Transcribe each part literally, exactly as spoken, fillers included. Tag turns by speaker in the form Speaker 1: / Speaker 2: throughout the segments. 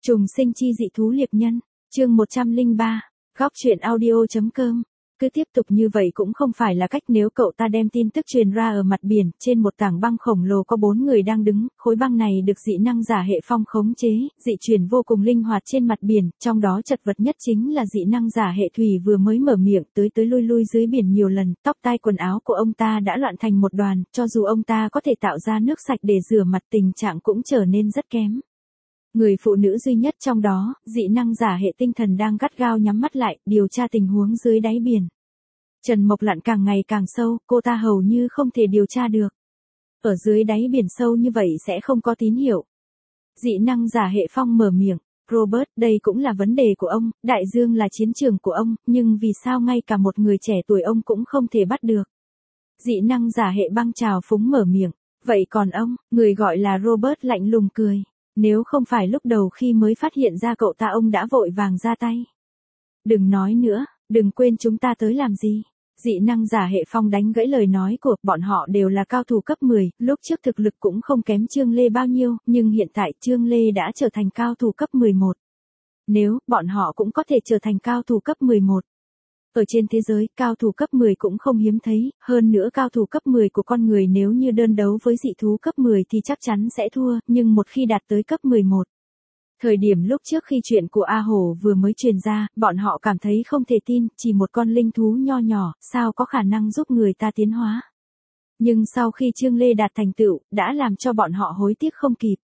Speaker 1: Trùng sinh chi dị thú liệp nhân, chương một trăm lẻ ba, góc truyện audio.com. Cứ tiếp tục như vậy cũng không phải là cách nếu cậu ta đem tin tức truyền ra ở mặt biển, trên một tảng băng khổng lồ có bốn người đang đứng, khối băng này được dị năng giả hệ phong khống chế, dị chuyển vô cùng linh hoạt trên mặt biển, trong đó chật vật nhất chính là dị năng giả hệ thủy vừa mới mở miệng tới tới lui lui dưới biển nhiều lần, tóc tai quần áo của ông ta đã loạn thành một đoàn, cho dù ông ta có thể tạo ra nước sạch để rửa mặt tình trạng cũng trở nên rất kém. Người phụ nữ duy nhất trong đó, dị năng giả hệ tinh thần đang gắt gao nhắm mắt lại, điều tra tình huống dưới đáy biển. Trần Mộc lặn càng ngày càng sâu, cô ta hầu như không thể điều tra được. Ở dưới đáy biển sâu như vậy sẽ không có tín hiệu. Dị năng giả hệ phong mở miệng, Robert, đây cũng là vấn đề của ông, đại dương là chiến trường của ông, nhưng vì sao ngay cả một người trẻ tuổi ông cũng không thể bắt được. Dị năng giả hệ băng trào phúng mở miệng, vậy còn ông, người gọi là Robert lạnh lùng cười. Nếu không phải lúc đầu khi mới phát hiện ra cậu ta ông đã vội vàng ra tay. Đừng nói nữa, đừng quên chúng ta tới làm gì. Dị năng giả hệ phong đánh gãy lời nói của bọn họ đều là cao thủ cấp mười, lúc trước thực lực cũng không kém Trương Lê bao nhiêu, nhưng hiện tại Trương Lê đã trở thành cao thủ cấp mười một. Nếu, bọn họ cũng có thể trở thành cao thủ cấp mười một. Ở trên thế giới, cao thủ cấp mười cũng không hiếm thấy, hơn nữa cao thủ cấp mười của con người nếu như đơn đấu với dị thú cấp mười thì chắc chắn sẽ thua, nhưng một khi đạt tới cấp mười một. Thời điểm lúc trước khi chuyện của A Hổ vừa mới truyền ra, bọn họ cảm thấy không thể tin, chỉ một con linh thú nho nhỏ, sao có khả năng giúp người ta tiến hóa. Nhưng sau khi Trương Lê đạt thành tựu, đã làm cho bọn họ hối tiếc không kịp.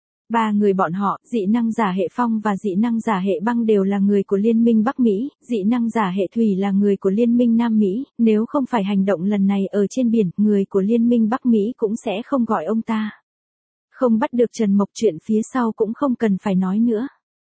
Speaker 1: Ba người bọn họ, dị năng giả hệ phong và dị năng giả hệ băng đều là người của Liên minh Bắc Mỹ, dị năng giả hệ thủy là người của Liên minh Nam Mỹ, nếu không phải hành động lần này ở trên biển, người của Liên minh Bắc Mỹ cũng sẽ không gọi ông ta. Không bắt được Trần Mộc, chuyện phía sau cũng không cần phải nói nữa.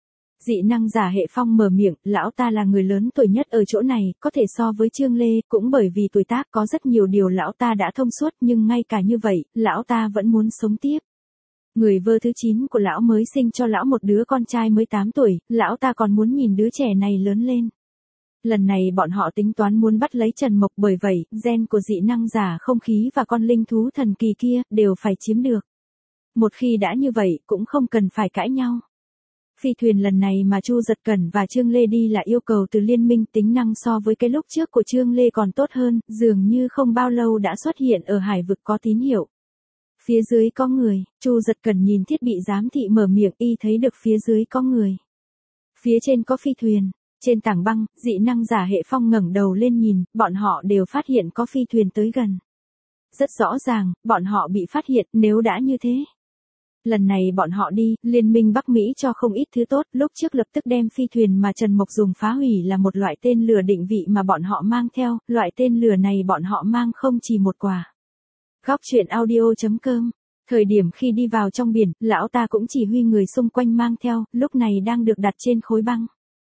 Speaker 1: Dị năng giả hệ phong mở miệng, lão ta là người lớn tuổi nhất ở chỗ này, có thể so với Trương Lê, cũng bởi vì tuổi tác có rất nhiều điều lão ta đã thông suốt, nhưng ngay cả như vậy, lão ta vẫn muốn sống tiếp. Người vợ thứ chín của lão mới sinh cho lão một đứa con trai mới tám tuổi, lão ta còn muốn nhìn đứa trẻ này lớn lên. Lần này bọn họ tính toán muốn bắt lấy Trần Mộc, bởi vậy, gen của dị năng giả không khí và con linh thú thần kỳ kia, đều phải chiếm được. Một khi đã như vậy, cũng không cần phải cãi nhau. Phi thuyền lần này mà Chu Giật Cẩn và Trương Lê đi là yêu cầu từ liên minh, tính năng so với cái lúc trước của Trương Lê còn tốt hơn, dường như không bao lâu đã xuất hiện ở hải vực có tín hiệu. Phía dưới có người, Chu Giật Cẩn nhìn thiết bị giám thị mở miệng, y thấy được phía dưới có người. Phía trên có phi thuyền, trên tảng băng, dị năng giả hệ phong ngẩng đầu lên nhìn, bọn họ đều phát hiện có phi thuyền tới gần. Rất rõ ràng, bọn họ bị phát hiện, nếu đã như thế. Lần này bọn họ đi, Liên minh Bắc Mỹ cho không ít thứ tốt, lúc trước lập tức đem phi thuyền mà Trần Mộc dùng phá hủy là một loại tên lửa định vị mà bọn họ mang theo, loại tên lửa này bọn họ mang không chỉ một quả. Góc truyện audio.com. Thời điểm khi đi vào trong biển, lão ta cũng chỉ huy người xung quanh mang theo, lúc này đang được đặt trên khối băng.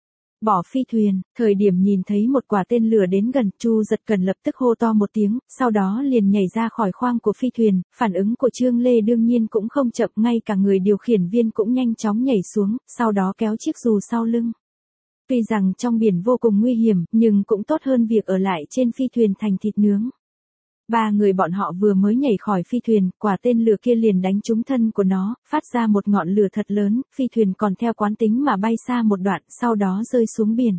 Speaker 1: Bỏ phi thuyền, thời điểm nhìn thấy một quả tên lửa đến gần, Chu Giật Cẩn lập tức hô to một tiếng, sau đó liền nhảy ra khỏi khoang của phi thuyền, phản ứng của Trương Lê đương nhiên cũng không chậm, ngay cả người điều khiển viên cũng nhanh chóng nhảy xuống, sau đó kéo chiếc dù sau lưng. Tuy rằng trong biển vô cùng nguy hiểm, nhưng cũng tốt hơn việc ở lại trên phi thuyền thành thịt nướng. Ba người bọn họ vừa mới nhảy khỏi phi thuyền, quả tên lửa kia liền đánh trúng thân của nó, phát ra một ngọn lửa thật lớn, phi thuyền còn theo quán tính mà bay xa một đoạn, sau đó rơi xuống biển.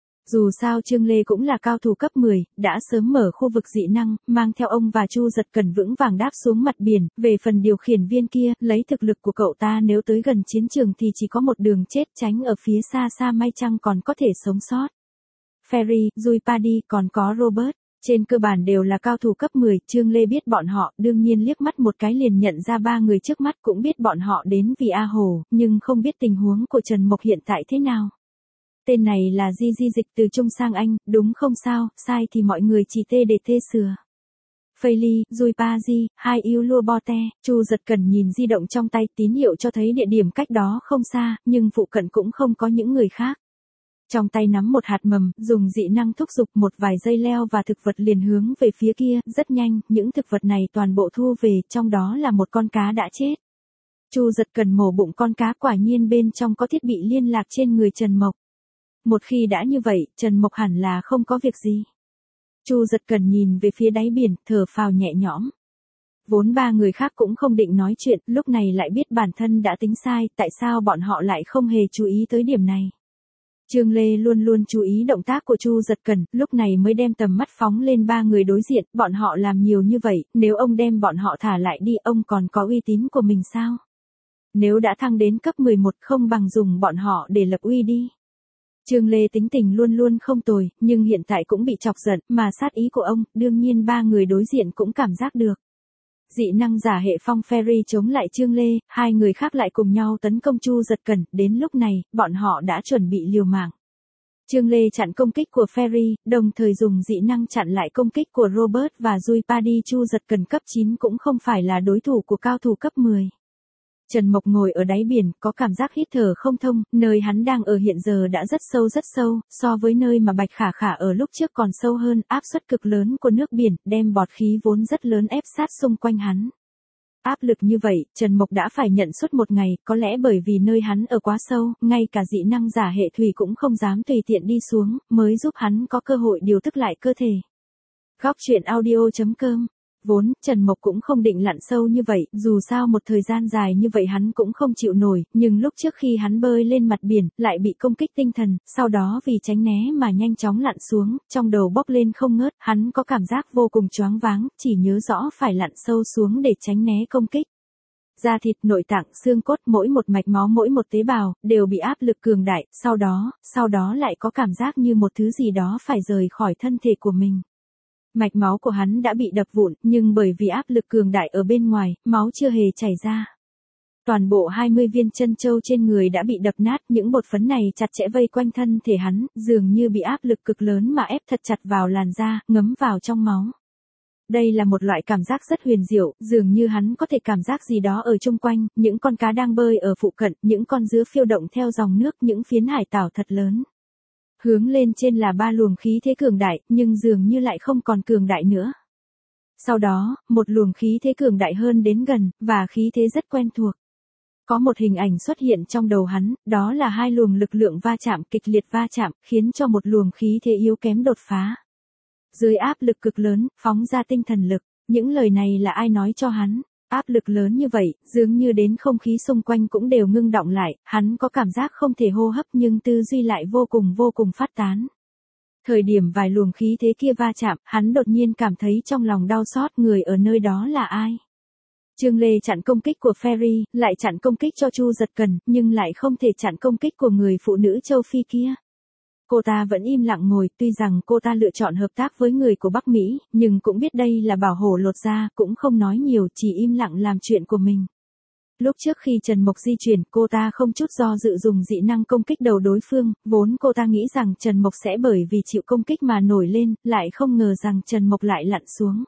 Speaker 1: Dù sao Trương Lê cũng là cao thủ cấp mười, đã sớm mở khu vực dị năng, mang theo ông và Chu Giật Cẩn vững vàng đáp xuống mặt biển, về phần điều khiển viên kia, lấy thực lực của cậu ta nếu tới gần chiến trường thì chỉ có một đường chết, tránh ở phía xa xa may chăng còn có thể sống sót. Ferry, Rui Paddy, còn có Robert. Trên cơ bản đều là cao thủ cấp mười, Trương Lê biết bọn họ, đương nhiên liếc mắt một cái liền nhận ra ba người trước mắt, cũng biết bọn họ đến vì A Hồ, nhưng không biết tình huống của Trần Mộc hiện tại thế nào. Tên này là Di Di dịch từ Trung sang Anh, đúng không sao, sai thì mọi người chỉ tê để tê sửa. Phailey, Rui Paddy, hai yêu lua bote, Chu Giật Cẩn nhìn di động trong tay, tín hiệu cho thấy địa điểm cách đó không xa, nhưng phụ cận cũng không có những người khác. Trong tay nắm một hạt mầm, dùng dị năng thúc giục, một vài dây leo và thực vật liền hướng về phía kia, rất nhanh, những thực vật này toàn bộ thu về, trong đó là một con cá đã chết. Chu Giật Cẩn mổ bụng con cá, quả nhiên bên trong có thiết bị liên lạc trên người Trần Mộc. Một khi đã như vậy, Trần Mộc hẳn là không có việc gì. Chu Giật Cẩn nhìn về phía đáy biển, thở phào nhẹ nhõm. Vốn ba người khác cũng không định nói chuyện, lúc này lại biết bản thân đã tính sai, tại sao bọn họ lại không hề chú ý tới điểm này. Trương Lê luôn luôn chú ý động tác của Chu Giật Cần, lúc này mới đem tầm mắt phóng lên ba người đối diện, bọn họ làm nhiều như vậy, nếu ông đem bọn họ thả lại đi, ông còn có uy tín của mình sao? Nếu đã thăng đến cấp mười một không bằng dùng bọn họ để lập uy đi. Trương Lê tính tình luôn luôn không tồi, nhưng hiện tại cũng bị chọc giận, mà sát ý của ông, đương nhiên ba người đối diện cũng cảm giác được. Dị năng giả hệ phong Fairy chống lại Trương Lê, hai người khác lại cùng nhau tấn công Chu Giật Cần, đến lúc này, bọn họ đã chuẩn bị liều mạng. Trương Lê chặn công kích của Fairy, đồng thời dùng dị năng chặn lại công kích của Robert và Rui Paddy. Chu Giật Cần cấp chín cũng không phải là đối thủ của cao thủ cấp mười. Trần Mộc ngồi ở đáy biển, có cảm giác hít thở không thông, nơi hắn đang ở hiện giờ đã rất sâu rất sâu, so với nơi mà Bạch Khả Khả ở lúc trước còn sâu hơn, áp suất cực lớn của nước biển, đem bọt khí vốn rất lớn ép sát xung quanh hắn. Áp lực như vậy, Trần Mộc đã phải nhận suốt một ngày, có lẽ bởi vì nơi hắn ở quá sâu, ngay cả dị năng giả hệ thủy cũng không dám tùy tiện đi xuống, mới giúp hắn có cơ hội điều tức lại cơ thể. Góc truyện audio chấm com. Vốn, Trần Mộc cũng không định lặn sâu như vậy, dù sao một thời gian dài như vậy hắn cũng không chịu nổi, nhưng lúc trước khi hắn bơi lên mặt biển, lại bị công kích tinh thần, sau đó vì tránh né mà nhanh chóng lặn xuống, trong đầu bốc lên không ngớt, hắn có cảm giác vô cùng choáng váng, chỉ nhớ rõ phải lặn sâu xuống để tránh né công kích. Da thịt, nội tạng, xương cốt, mỗi một mạch máu, mỗi một tế bào, đều bị áp lực cường đại, sau đó, sau đó lại có cảm giác như một thứ gì đó phải rời khỏi thân thể của mình. Mạch máu của hắn đã bị đập vụn, nhưng bởi vì áp lực cường đại ở bên ngoài, máu chưa hề chảy ra. Toàn bộ hai mươi viên chân châu trên người đã bị đập nát, những bột phấn này chặt chẽ vây quanh thân thể hắn, dường như bị áp lực cực lớn mà ép thật chặt vào làn da, ngấm vào trong máu. Đây là một loại cảm giác rất huyền diệu, dường như hắn có thể cảm giác gì đó ở chung quanh, những con cá đang bơi ở phụ cận, những con dứa phiêu động theo dòng nước, những phiến hải tảo thật lớn. Hướng lên trên là ba luồng khí thế cường đại, nhưng dường như lại không còn cường đại nữa. Sau đó, một luồng khí thế cường đại hơn đến gần, và khí thế rất quen thuộc. Có một hình ảnh xuất hiện trong đầu hắn, đó là hai luồng lực lượng va chạm, kịch liệt va chạm, khiến cho một luồng khí thế yếu kém đột phá. Dưới áp lực cực lớn, phóng ra tinh thần lực, những lời này là ai nói cho hắn? Áp lực lớn như vậy, dường như đến không khí xung quanh cũng đều ngưng đọng lại, hắn có cảm giác không thể hô hấp nhưng tư duy lại vô cùng vô cùng phát tán. Thời điểm vài luồng khí thế kia va chạm, hắn đột nhiên cảm thấy trong lòng đau xót, người ở nơi đó là ai? Trương Lê chặn công kích của Fairy, lại chặn công kích cho Chu Giật Cần, nhưng lại không thể chặn công kích của người phụ nữ châu Phi kia. Cô ta vẫn im lặng ngồi, tuy rằng cô ta lựa chọn hợp tác với người của Bắc Mỹ, nhưng cũng biết đây là bảo hổ lột da, cũng không nói nhiều, chỉ im lặng làm chuyện của mình. Lúc trước khi Trần Mộc di chuyển, cô ta không chút do dự dùng dị năng công kích đầu đối phương, vốn cô ta nghĩ rằng Trần Mộc sẽ bởi vì chịu công kích mà nổi lên, lại không ngờ rằng Trần Mộc lại lặn xuống.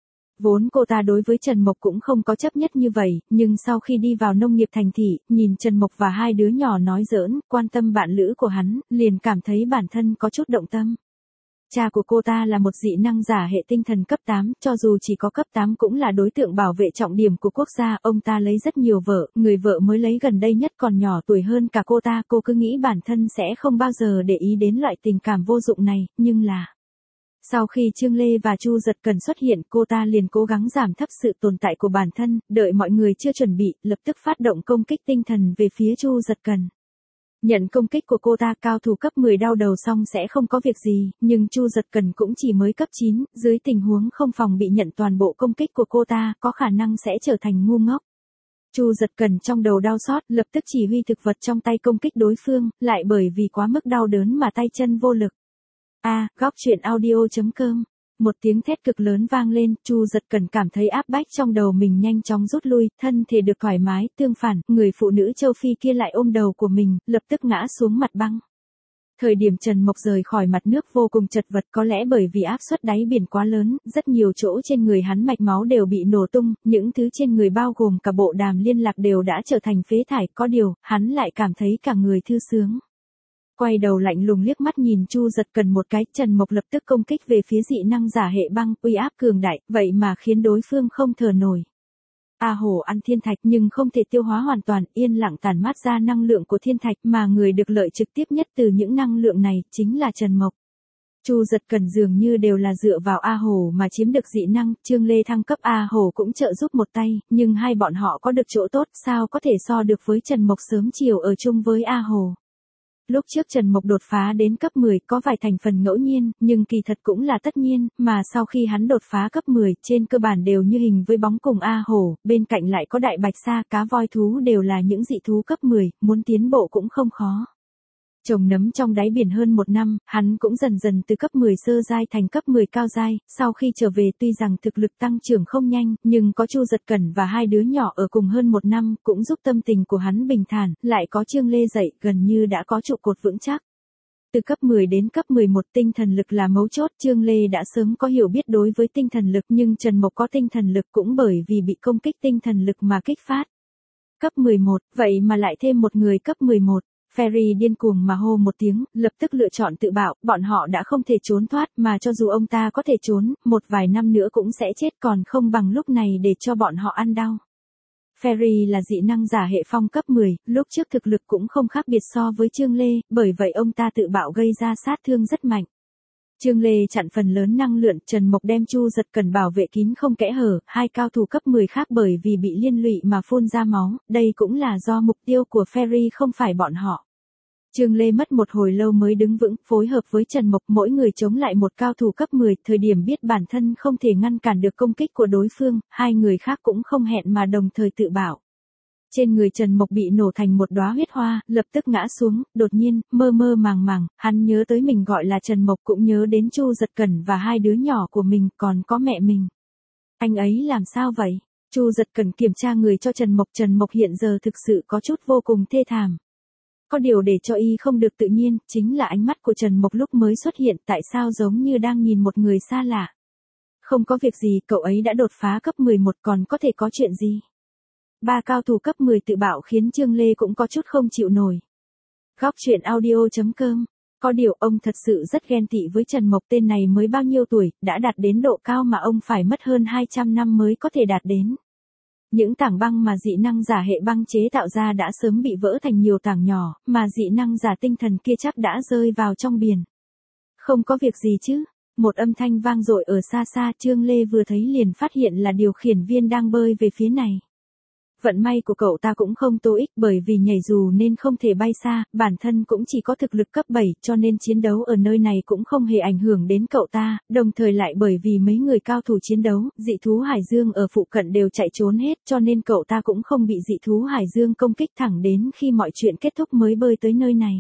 Speaker 1: Vốn cô ta đối với Trần Mộc cũng không có chấp nhất như vậy, nhưng sau khi đi vào nông nghiệp thành thị, nhìn Trần Mộc và hai đứa nhỏ nói giỡn, quan tâm bạn lữ của hắn, liền cảm thấy bản thân có chút động tâm. Cha của cô ta là một dị năng giả hệ tinh thần cấp tám, cho dù chỉ có cấp tám cũng là đối tượng bảo vệ trọng điểm của quốc gia, ông ta lấy rất nhiều vợ, người vợ mới lấy gần đây nhất còn nhỏ tuổi hơn cả cô ta, cô cứ nghĩ bản thân sẽ không bao giờ để ý đến loại tình cảm vô dụng này, nhưng là... Sau khi Trương Lê và Chu Giật Cần xuất hiện, cô ta liền cố gắng giảm thấp sự tồn tại của bản thân, đợi mọi người chưa chuẩn bị, lập tức phát động công kích tinh thần về phía Chu Giật Cần. Nhận công kích của cô ta, cao thủ cấp mười đau đầu xong sẽ không có việc gì, nhưng Chu Giật Cần cũng chỉ mới cấp chín, dưới tình huống không phòng bị nhận toàn bộ công kích của cô ta, có khả năng sẽ trở thành ngu ngốc. Chu Giật Cần trong đầu đau xót, lập tức chỉ huy thực vật trong tay công kích đối phương, lại bởi vì quá mức đau đớn mà tay chân vô lực. A, à, góc truyện audio chấm com. Một tiếng thét cực lớn vang lên, Chu Giật Cần cảm thấy áp bách trong đầu mình nhanh chóng rút lui, thân thể được thoải mái, tương phản, người phụ nữ châu Phi kia lại ôm đầu của mình, lập tức ngã xuống mặt băng. Thời điểm Trần Mộc rời khỏi mặt nước vô cùng chật vật, có lẽ bởi vì áp suất đáy biển quá lớn, rất nhiều chỗ trên người hắn mạch máu đều bị nổ tung, những thứ trên người bao gồm cả bộ đàm liên lạc đều đã trở thành phế thải, có điều, hắn lại cảm thấy cả người thư sướng. Quay đầu lạnh lùng liếc mắt nhìn Chu Giật Cần một cái, Trần Mộc lập tức công kích về phía dị năng giả hệ băng, uy áp cường đại, vậy mà khiến đối phương không thở nổi. A hổ ăn thiên thạch nhưng không thể tiêu hóa hoàn toàn, yên lặng tản mát ra năng lượng của thiên thạch, mà người được lợi trực tiếp nhất từ những năng lượng này chính là Trần Mộc. Chu Giật Cần dường như đều là dựa vào A Hồ mà chiếm được dị năng, Trương Lê thăng cấp A Hồ cũng trợ giúp một tay, nhưng hai bọn họ có được chỗ tốt, sao có thể so được với Trần Mộc sớm chiều ở chung với A Hồ. Lúc trước Trần Mộc đột phá đến cấp mười có vài thành phần ngẫu nhiên, nhưng kỳ thật cũng là tất nhiên, mà sau khi hắn đột phá cấp mười, trên cơ bản đều như hình với bóng cùng A Hồ, bên cạnh lại có đại bạch sa, cá voi thú đều là những dị thú cấp mười, muốn tiến bộ cũng không khó. Trồng nấm trong đáy biển hơn một năm, hắn cũng dần dần từ cấp mười sơ giai thành cấp mười cao giai, sau khi trở về tuy rằng thực lực tăng trưởng không nhanh, nhưng có Chu Giật Cẩn và hai đứa nhỏ ở cùng hơn một năm, cũng giúp tâm tình của hắn bình thản, lại có Trương Lê dạy, gần như đã có trụ cột vững chắc. Từ cấp mười đến cấp mười một tinh thần lực là mấu chốt, Trương Lê đã sớm có hiểu biết đối với tinh thần lực, nhưng Trần Mộc có tinh thần lực cũng bởi vì bị công kích tinh thần lực mà kích phát. Cấp mười một, vậy mà lại thêm một người cấp mười một. Ferry điên cuồng mà hô một tiếng, lập tức lựa chọn tự bạo, bọn họ đã không thể trốn thoát, mà cho dù ông ta có thể trốn, một vài năm nữa cũng sẽ chết, còn không bằng lúc này để cho bọn họ ăn đau. Ferry là dị năng giả hệ phong cấp mười, lúc trước thực lực cũng không khác biệt so với Trương Lê, bởi vậy ông ta tự bạo gây ra sát thương rất mạnh. Trương Lê chặn phần lớn năng lượng, Trần Mộc đem Chu Giật Cần bảo vệ kín không kẽ hở, hai cao thủ cấp mười khác bởi vì bị liên lụy mà phun ra máu, đây cũng là do mục tiêu của Ferry không phải bọn họ. Trương Lê mất một hồi lâu mới đứng vững, phối hợp với Trần Mộc, mỗi người chống lại một cao thủ cấp mười, thời điểm biết bản thân không thể ngăn cản được công kích của đối phương, hai người khác cũng không hẹn mà đồng thời tự bảo. Trên người Trần Mộc bị nổ thành một đóa huyết hoa, lập tức ngã xuống, đột nhiên, mơ mơ màng màng, hắn nhớ tới mình gọi là Trần Mộc, cũng nhớ đến Chu Giật Cẩn và hai đứa nhỏ của mình, còn có mẹ mình. Anh ấy làm sao vậy? Chu Giật Cẩn kiểm tra người cho Trần Mộc, Trần Mộc hiện giờ thực sự có chút vô cùng thê thảm. Có điều để cho y không được tự nhiên, chính là ánh mắt của Trần Mộc lúc mới xuất hiện, tại sao giống như đang nhìn một người xa lạ. Không có việc gì, cậu ấy đã đột phá cấp mười một, còn có thể có chuyện gì? Ba cao thủ cấp mười tự bạo khiến Trương Lê cũng có chút không chịu nổi. Góc truyện audio chấm com. Có điều ông thật sự rất ghen tị với Trần Mộc, tên này mới bao nhiêu tuổi, đã đạt đến độ cao mà ông phải mất hơn hai trăm năm mới có thể đạt đến. Những tảng băng mà dị năng giả hệ băng chế tạo ra đã sớm bị vỡ thành nhiều tảng nhỏ, mà dị năng giả tinh thần kia chắc đã rơi vào trong biển. Không có việc gì chứ? Một âm thanh vang dội ở xa xa, Trương Lê vừa thấy liền phát hiện là điều khiển viên đang bơi về phía này. Vận may của cậu ta cũng không tô ích, bởi vì nhảy dù nên không thể bay xa, bản thân cũng chỉ có thực lực cấp bảy, cho nên chiến đấu ở nơi này cũng không hề ảnh hưởng đến cậu ta, đồng thời lại bởi vì mấy người cao thủ chiến đấu, dị thú Hải Dương ở phụ cận đều chạy trốn hết, cho nên cậu ta cũng không bị dị thú Hải Dương công kích, thẳng đến khi mọi chuyện kết thúc mới bơi tới nơi này.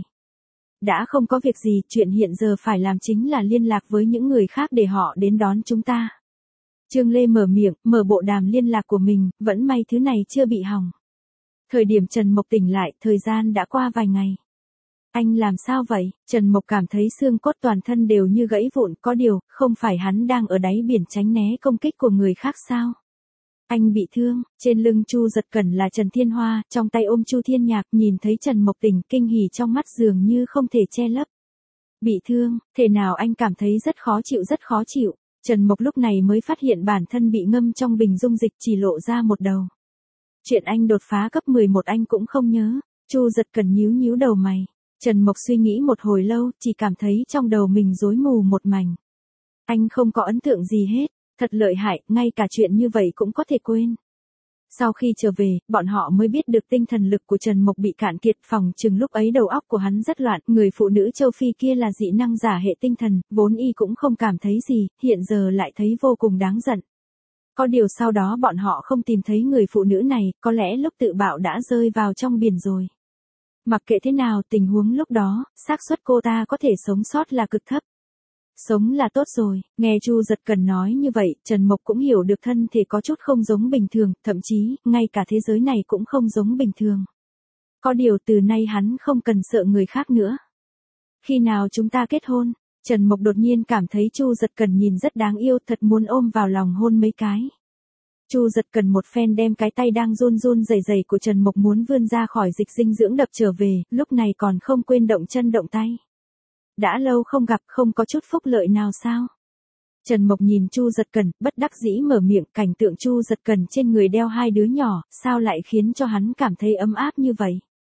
Speaker 1: Đã không có việc gì, chuyện hiện giờ phải làm chính là liên lạc với những người khác để họ đến đón chúng ta. Trương Lê mở miệng, mở bộ đàm liên lạc của mình, vẫn may thứ này chưa bị hỏng. Thời điểm Trần Mộc tỉnh lại, thời gian đã qua vài ngày. Anh làm sao vậy? Trần Mộc cảm thấy xương cốt toàn thân đều như gãy vụn, có điều, không phải hắn đang ở đáy biển tránh né công kích của người khác sao? Anh bị thương, trên lưng Chu Giật Cẩn là Trần Thiên Hoa, trong tay ôm Chu Thiên Nhạc, nhìn thấy Trần Mộc tỉnh, kinh hỉ trong mắt dường như không thể che lấp. Bị thương, thế nào anh cảm thấy rất khó chịu rất khó chịu. Trần Mộc lúc này mới phát hiện bản thân bị ngâm trong bình dung dịch, chỉ lộ ra một đầu. Chuyện anh đột phá cấp mười một anh cũng không nhớ. Chu Giật Cẩn nhíu nhíu đầu mày. Trần Mộc suy nghĩ một hồi lâu, chỉ cảm thấy trong đầu mình rối mù một mảnh. Anh không có ấn tượng gì hết, thật lợi hại, ngay cả chuyện như vậy cũng có thể quên. Sau khi trở về, bọn họ mới biết được tinh thần lực của Trần Mộc bị cạn kiệt, phòng chừng lúc ấy đầu óc của hắn rất loạn, người phụ nữ châu Phi kia là dị năng giả hệ tinh thần, vốn y cũng không cảm thấy gì, hiện giờ lại thấy vô cùng đáng giận. Có điều sau đó bọn họ không tìm thấy người phụ nữ này, có lẽ lúc tự bạo đã rơi vào trong biển rồi. Mặc kệ thế nào, tình huống lúc đó, xác suất cô ta có thể sống sót là cực thấp. Sống là tốt rồi, nghe Chu Giật Cẩn nói như vậy, Trần Mộc cũng hiểu được thân thể có chút không giống bình thường, thậm chí, ngay cả thế giới này cũng không giống bình thường. Có điều từ nay hắn không cần sợ người khác nữa. Khi nào chúng ta kết hôn? Trần Mộc đột nhiên cảm thấy Chu Giật Cẩn nhìn rất đáng yêu, thật muốn ôm vào lòng hôn mấy cái. Chu Giật Cẩn một phen đem cái tay đang run run rẩy rẩy của Trần Mộc muốn vươn ra khỏi dịch dinh dưỡng đập trở về, lúc này còn không quên động chân động tay. Đã lâu không gặp, không có chút phúc lợi nào sao? Trần Mộc nhìn Chu Giật Cẩn, bất đắc dĩ mở miệng, cảnh tượng Chu Giật Cẩn trên người đeo hai đứa nhỏ, sao lại khiến cho hắn cảm thấy ấm áp như vậy?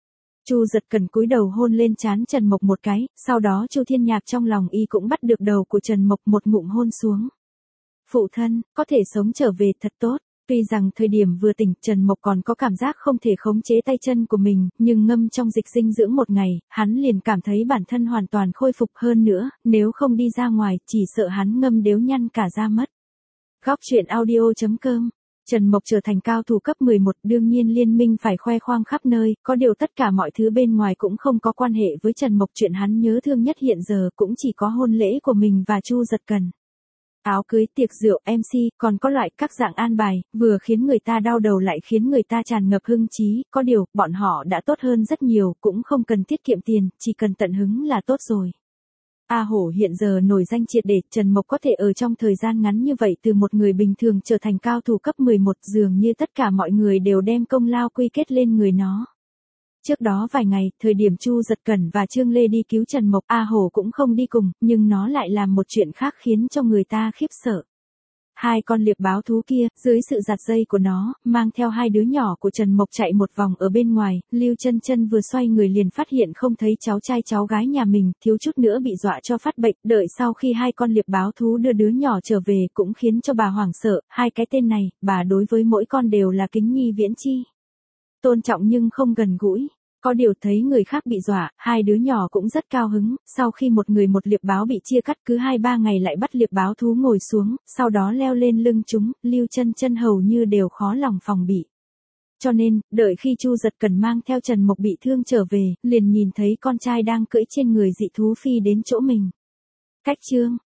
Speaker 1: Chu Giật Cần cúi đầu hôn lên trán Trần Mộc một cái, sau đó Chu Thiên Nhạc trong lòng y cũng bắt được đầu của Trần Mộc một ngụm hôn xuống. Phụ thân, có thể sống trở về thật tốt. Tuy rằng thời điểm vừa tỉnh, Trần Mộc còn có cảm giác không thể khống chế tay chân của mình, nhưng ngâm trong dịch dinh dưỡng một ngày, hắn liền cảm thấy bản thân hoàn toàn khôi phục hơn nữa, nếu không đi ra ngoài, chỉ sợ hắn ngâm đếu nhăn cả da mất. Góc truyện audio chấm com. Trần Mộc trở thành cao thủ cấp mười một, đương nhiên liên minh phải khoe khoang khắp nơi, có điều tất cả mọi thứ bên ngoài cũng không có quan hệ với Trần Mộc, chuyện hắn nhớ thương nhất hiện giờ cũng chỉ có hôn lễ của mình và Chu Giật Cần. Áo cưới, tiệc rượu, em xê, còn có loại các dạng an bài, vừa khiến người ta đau đầu lại khiến người ta tràn ngập hưng trí, có điều, bọn họ đã tốt hơn rất nhiều, cũng không cần tiết kiệm tiền, chỉ cần tận hứng là tốt rồi. A Hổ hiện giờ nổi danh triệt để, Trần Mộc có thể ở trong thời gian ngắn như vậy từ một người bình thường trở thành cao thủ cấp mười một, dường như tất cả mọi người đều đem công lao quy kết lên người nó. Trước đó vài ngày, thời điểm Chu Giật Cẩn và Trương Lê đi cứu Trần Mộc, A Hổ cũng không đi cùng, nhưng nó lại làm một chuyện khác khiến cho người ta khiếp sợ. Hai con liệp báo thú kia, dưới sự giật dây của nó, mang theo hai đứa nhỏ của Trần Mộc chạy một vòng ở bên ngoài, Lưu Chân Chân vừa xoay người liền phát hiện không thấy cháu trai cháu gái nhà mình, thiếu chút nữa bị dọa cho phát bệnh, đợi sau khi hai con liệp báo thú đưa đứa nhỏ trở về cũng khiến cho bà hoảng sợ, hai cái tên này, bà đối với mỗi con đều là kính nhi viễn chi. Tôn trọng nhưng không gần gũi. Có điều thấy người khác bị dọa, hai đứa nhỏ cũng rất cao hứng, sau khi một người một liệp báo bị chia cắt cứ hai ba ngày lại bắt liệp báo thú ngồi xuống, sau đó leo lên lưng chúng, Lưu Chân Chân hầu như đều khó lòng phòng bị. Cho nên, đợi khi Chu Giật Cần mang theo Trần Mộc bị thương trở về, liền nhìn thấy con trai đang cưỡi trên người dị thú phi đến chỗ mình. Cách chương